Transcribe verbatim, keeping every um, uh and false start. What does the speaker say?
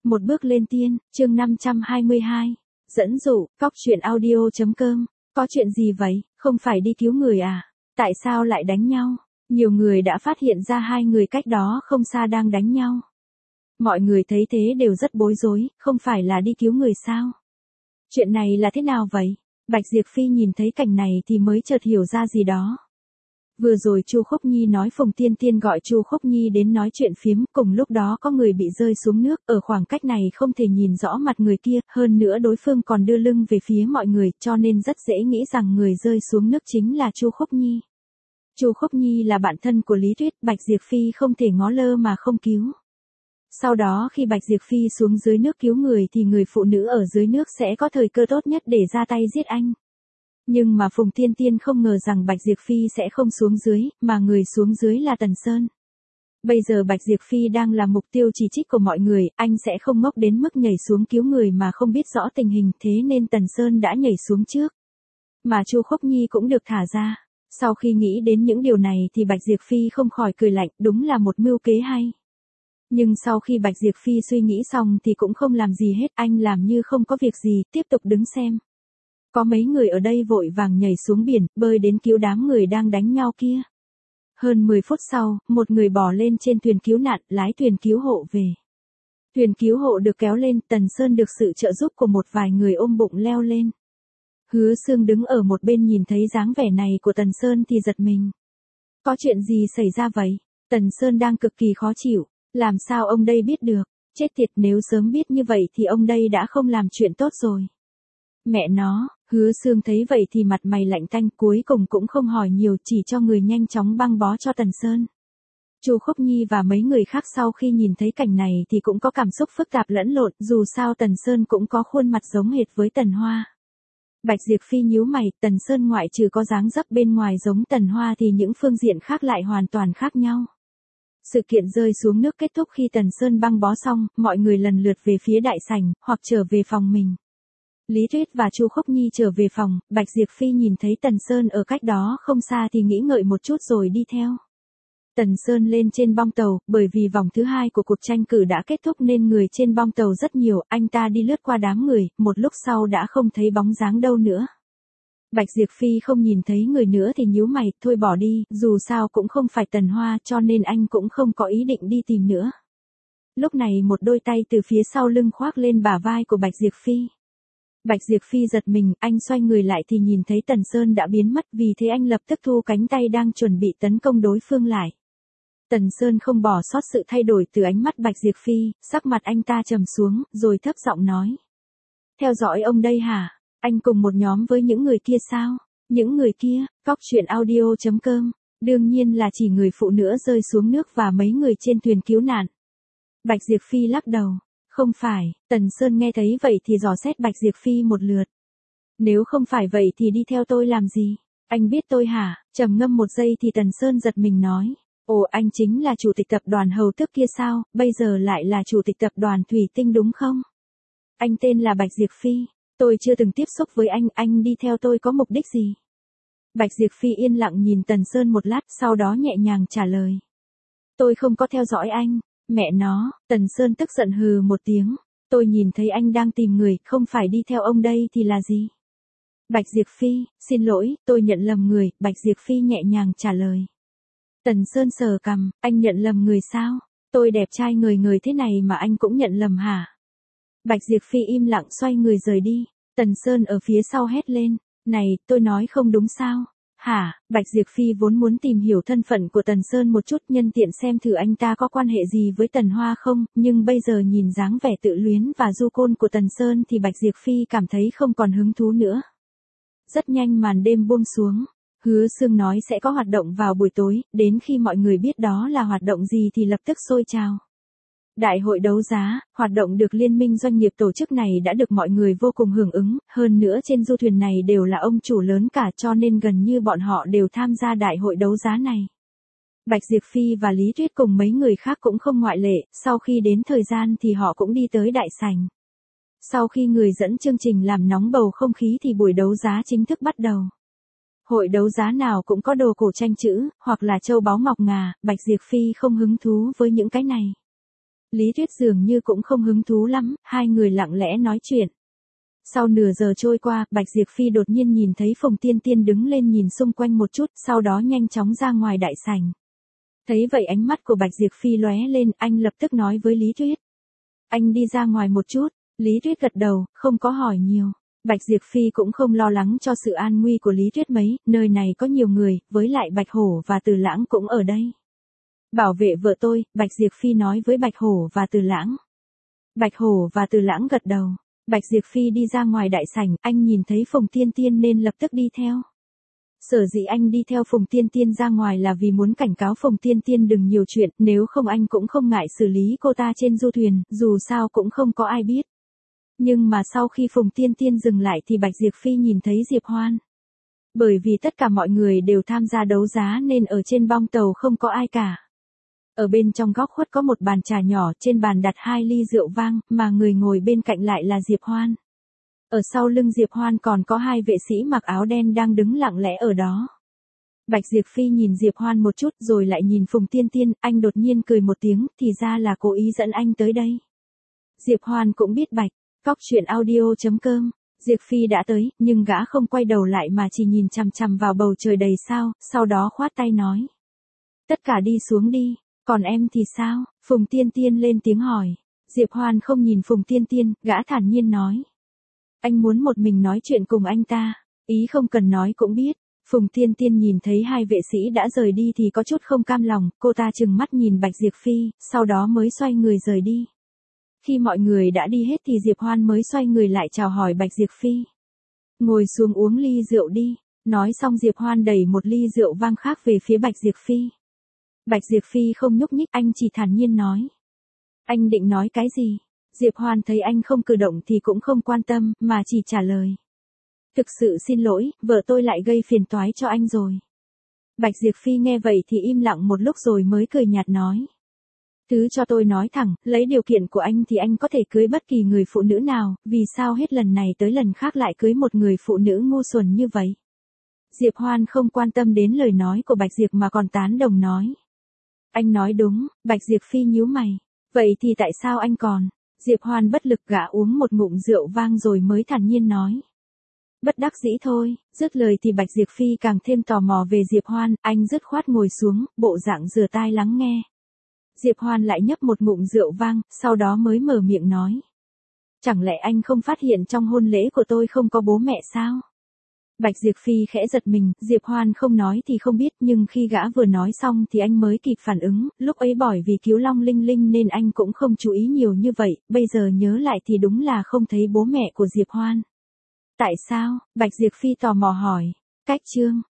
Một bước lên tiên, chương năm trăm hai mươi hai. Dẫn dụ, cóc truyện audio.com. Có chuyện gì vậy, không phải đi cứu người à? Tại sao lại đánh nhau? Nhiều người đã phát hiện ra hai người cách đó không xa đang đánh nhau. Mọi người thấy thế đều rất bối rối, không phải là đi cứu người sao? Chuyện này là thế nào vậy? Bạch Diệp Phi nhìn thấy cảnh này thì mới chợt hiểu ra gì đó. Vừa rồi Chu Khúc Nhi nói Phùng Tiên Tiên gọi Chu Khúc Nhi đến nói chuyện phiếm, cùng lúc đó có người bị rơi xuống nước, ở khoảng cách này không thể nhìn rõ mặt người kia, hơn nữa đối phương còn đưa lưng về phía mọi người, cho nên rất dễ nghĩ rằng người rơi xuống nước chính là Chu Khúc Nhi. Chu Khúc Nhi là bạn thân của Lý Tuyết, Bạch Diệp Phi không thể ngó lơ mà không cứu. Sau đó khi Bạch Diệp Phi xuống dưới nước cứu người thì người phụ nữ ở dưới nước sẽ có thời cơ tốt nhất để ra tay giết anh. Nhưng mà Phùng Tiên Tiên không ngờ rằng Bạch Diệp Phi sẽ không xuống dưới, mà người xuống dưới là Tần Sơn. Bây giờ Bạch Diệp Phi đang là mục tiêu chỉ trích của mọi người, anh sẽ không ngốc đến mức nhảy xuống cứu người mà không biết rõ tình hình, thế nên Tần Sơn đã nhảy xuống trước. Mà Chu Khúc Nhi cũng được thả ra. Sau khi nghĩ đến những điều này thì Bạch Diệp Phi không khỏi cười lạnh, đúng là một mưu kế hay. Nhưng sau khi Bạch Diệp Phi suy nghĩ xong thì cũng không làm gì hết, anh làm như không có việc gì, tiếp tục đứng xem. Có mấy người ở đây vội vàng nhảy xuống biển, bơi đến cứu đám người đang đánh nhau kia. Hơn mười phút sau, một người bò lên trên thuyền cứu nạn, lái thuyền cứu hộ về. Thuyền cứu hộ được kéo lên, Tần Sơn được sự trợ giúp của một vài người ôm bụng leo lên. Hứa Sương đứng ở một bên nhìn thấy dáng vẻ này của Tần Sơn thì giật mình. Có chuyện gì xảy ra vậy? Tần Sơn đang cực kỳ khó chịu, làm sao ông đây biết được? Chết tiệt, nếu sớm biết như vậy thì ông đây đã không làm chuyện tốt rồi. Mẹ nó, Hứa Sương thấy vậy thì mặt mày lạnh tanh, cuối cùng cũng không hỏi nhiều, chỉ cho người nhanh chóng băng bó cho Tần Sơn. Chu Khúc Nhi và mấy người khác sau khi nhìn thấy cảnh này thì cũng có cảm xúc phức tạp lẫn lộn, dù sao Tần Sơn cũng có khuôn mặt giống hệt với Tần Hoa. Bạch Diệp Phi nhíu mày, Tần Sơn ngoại trừ có dáng dấp bên ngoài giống Tần Hoa thì những phương diện khác lại hoàn toàn khác nhau. Sự kiện rơi xuống nước kết thúc khi Tần Sơn băng bó xong, mọi người lần lượt về phía đại sảnh, hoặc trở về phòng mình. Lý Tuyết và Chu Khúc Nhi trở về phòng, Bạch Diệp Phi nhìn thấy Tần Sơn ở cách đó không xa thì nghĩ ngợi một chút rồi đi theo. Tần Sơn lên trên bong tàu, bởi vì vòng thứ hai của cuộc tranh cử đã kết thúc nên người trên bong tàu rất nhiều, anh ta đi lướt qua đám người, một lúc sau đã không thấy bóng dáng đâu nữa. Bạch Diệp Phi không nhìn thấy người nữa thì nhíu mày, thôi bỏ đi, dù sao cũng không phải Tần Hoa cho nên anh cũng không có ý định đi tìm nữa. Lúc này một đôi tay từ phía sau lưng khoác lên bả vai của Bạch Diệp Phi. Bạch Diệp Phi giật mình, anh xoay người lại thì nhìn thấy Tần Sơn đã biến mất, vì thế anh lập tức thu cánh tay đang chuẩn bị tấn công đối phương lại. Tần Sơn không bỏ sót sự thay đổi từ ánh mắt Bạch Diệp Phi, sắc mặt anh ta trầm xuống, rồi thấp giọng nói. Theo dõi ông đây hả? Anh cùng một nhóm với những người kia sao? Những người kia, cóc truyện audio.com, đương nhiên là chỉ người phụ nữ rơi xuống nước và mấy người trên thuyền cứu nạn. Bạch Diệp Phi lắc đầu. Không phải, Tần Sơn nghe thấy vậy thì dò xét Bạch Diệp Phi một lượt. Nếu không phải vậy thì đi theo tôi làm gì? Anh biết tôi hả? Trầm ngâm một giây thì Tần Sơn giật mình nói. Ồ, anh chính là chủ tịch tập đoàn Hầu Tước kia sao, bây giờ lại là chủ tịch tập đoàn Thủy Tinh đúng không? Anh tên là Bạch Diệp Phi, tôi chưa từng tiếp xúc với anh, anh đi theo tôi có mục đích gì? Bạch Diệp Phi yên lặng nhìn Tần Sơn một lát, sau đó nhẹ nhàng trả lời. Tôi không có theo dõi anh. Mẹ nó, Tần Sơn tức giận hừ một tiếng. Tôi nhìn thấy anh đang tìm người, không phải đi theo ông đây thì là gì? Bạch Diệp Phi, xin lỗi, tôi nhận lầm người, Bạch Diệp Phi nhẹ nhàng trả lời. Tần Sơn sờ cằm, anh nhận lầm người sao? Tôi đẹp trai người người thế này mà anh cũng nhận lầm hả? Bạch Diệp Phi im lặng xoay người rời đi. Tần Sơn ở phía sau hét lên. Này, tôi nói không đúng sao? Hả? Bạch Diệp Phi vốn muốn tìm hiểu thân phận của Tần Sơn một chút, nhân tiện xem thử anh ta có quan hệ gì với Tần Hoa không, nhưng bây giờ nhìn dáng vẻ tự luyến và du côn của Tần Sơn thì Bạch Diệp Phi cảm thấy không còn hứng thú nữa. Rất nhanh màn đêm buông xuống. Hứa Sương nói sẽ có hoạt động vào buổi tối, đến khi mọi người biết đó là hoạt động gì thì lập tức sôi trào. Đại hội đấu giá, hoạt động được Liên minh doanh nghiệp tổ chức này đã được mọi người vô cùng hưởng ứng, hơn nữa trên du thuyền này đều là ông chủ lớn cả cho nên gần như bọn họ đều tham gia đại hội đấu giá này. Bạch Diệp Phi và Lý Tuyết cùng mấy người khác cũng không ngoại lệ, sau khi đến thời gian thì họ cũng đi tới đại sảnh. Sau khi người dẫn chương trình làm nóng bầu không khí thì buổi đấu giá chính thức bắt đầu. Hội đấu giá nào cũng có đồ cổ tranh chữ, hoặc là châu báu ngọc ngà, Bạch Diệp Phi không hứng thú với những cái này. Lý Tuyết dường như cũng không hứng thú lắm, hai người lặng lẽ nói chuyện. Sau nửa giờ trôi qua, Bạch Diệp Phi đột nhiên nhìn thấy Phùng Tiên Tiên đứng lên nhìn xung quanh một chút, sau đó nhanh chóng ra ngoài đại sảnh. Thấy vậy ánh mắt của Bạch Diệp Phi lóe lên, anh lập tức nói với Lý Tuyết. Anh đi ra ngoài một chút, Lý Tuyết gật đầu, không có hỏi nhiều. Bạch Diệp Phi cũng không lo lắng cho sự an nguy của Lý Tuyết mấy, nơi này có nhiều người, với lại Bạch Hổ và Từ Lãng cũng ở đây. Bảo vệ vợ tôi, Bạch Diệp Phi nói với Bạch Hổ và Từ Lãng. Bạch Hổ và Từ Lãng gật đầu. Bạch Diệp Phi đi ra ngoài đại sảnh, anh nhìn thấy Phùng Tiên Tiên nên lập tức đi theo. Sở dĩ anh đi theo Phùng Tiên Tiên ra ngoài là vì muốn cảnh cáo Phùng Tiên Tiên đừng nhiều chuyện, nếu không anh cũng không ngại xử lý cô ta trên du thuyền, dù sao cũng không có ai biết. Nhưng mà sau khi Phùng Tiên Tiên dừng lại thì Bạch Diệp Phi nhìn thấy Diệp Hoan. Bởi vì tất cả mọi người đều tham gia đấu giá nên ở trên bong tàu không có ai cả. Ở bên trong góc khuất có một bàn trà nhỏ, trên bàn đặt hai ly rượu vang, mà người ngồi bên cạnh lại là Diệp Hoan. Ở sau lưng Diệp Hoan còn có hai vệ sĩ mặc áo đen đang đứng lặng lẽ ở đó. Bạch Diệp Phi nhìn Diệp Hoan một chút rồi lại nhìn Phùng Tiên Tiên, anh đột nhiên cười một tiếng, thì ra là cố ý dẫn anh tới đây. Diệp Hoan cũng biết Bạch, Cóc Truyện Audio chấm com. Diệp Phi đã tới, nhưng gã không quay đầu lại mà chỉ nhìn chằm chằm vào bầu trời đầy sao, sau đó khoát tay nói. Tất cả đi xuống đi, còn em thì sao? Phùng Tiên Tiên lên tiếng hỏi. Diệp Hoan không nhìn Phùng Tiên Tiên, gã thản nhiên nói. Anh muốn một mình nói chuyện cùng anh ta, ý không cần nói cũng biết. Phùng Tiên Tiên nhìn thấy hai vệ sĩ đã rời đi thì có chút không cam lòng, cô ta trừng mắt nhìn Bạch Diệp Phi, sau đó mới xoay người rời đi. Khi mọi người đã đi hết thì Diệp Hoan mới xoay người lại chào hỏi Bạch Diệp Phi. Ngồi xuống uống ly rượu đi, nói xong Diệp Hoan đẩy một ly rượu vang khác về phía Bạch Diệp Phi. Bạch Diệp Phi không nhúc nhích, anh chỉ thản nhiên nói. Anh định nói cái gì? Diệp Hoan thấy anh không cử động thì cũng không quan tâm, mà chỉ trả lời. Thực sự xin lỗi, vợ tôi lại gây phiền toái cho anh rồi. Bạch Diệp Phi nghe vậy thì im lặng một lúc rồi mới cười nhạt nói. Thứ cho tôi nói thẳng, lấy điều kiện của anh thì anh có thể cưới bất kỳ người phụ nữ nào, vì sao hết lần này tới lần khác lại cưới một người phụ nữ ngu xuẩn như vậy? Diệp Hoan không quan tâm đến lời nói của Bạch Diệp mà còn tán đồng nói. Anh nói đúng, Bạch Diệp Phi nhíu mày. Vậy thì tại sao anh còn? Diệp Hoan bất lực gã uống một ngụm rượu vang rồi mới thản nhiên nói. Bất đắc dĩ thôi, dứt lời thì Bạch Diệp Phi càng thêm tò mò về Diệp Hoan, anh dứt khoát ngồi xuống, bộ dạng rửa tai lắng nghe. Diệp Hoan lại nhấp một ngụm rượu vang, sau đó mới mở miệng nói. Chẳng lẽ anh không phát hiện trong hôn lễ của tôi không có bố mẹ sao? Bạch Diệp Phi khẽ giật mình, Diệp Hoan không nói thì không biết, nhưng khi gã vừa nói xong thì anh mới kịp phản ứng, lúc ấy bởi vì cứu Long Linh Linh nên anh cũng không chú ý nhiều như vậy, bây giờ nhớ lại thì đúng là không thấy bố mẹ của Diệp Hoan. Tại sao? Bạch Diệp Phi tò mò hỏi. Cách chương,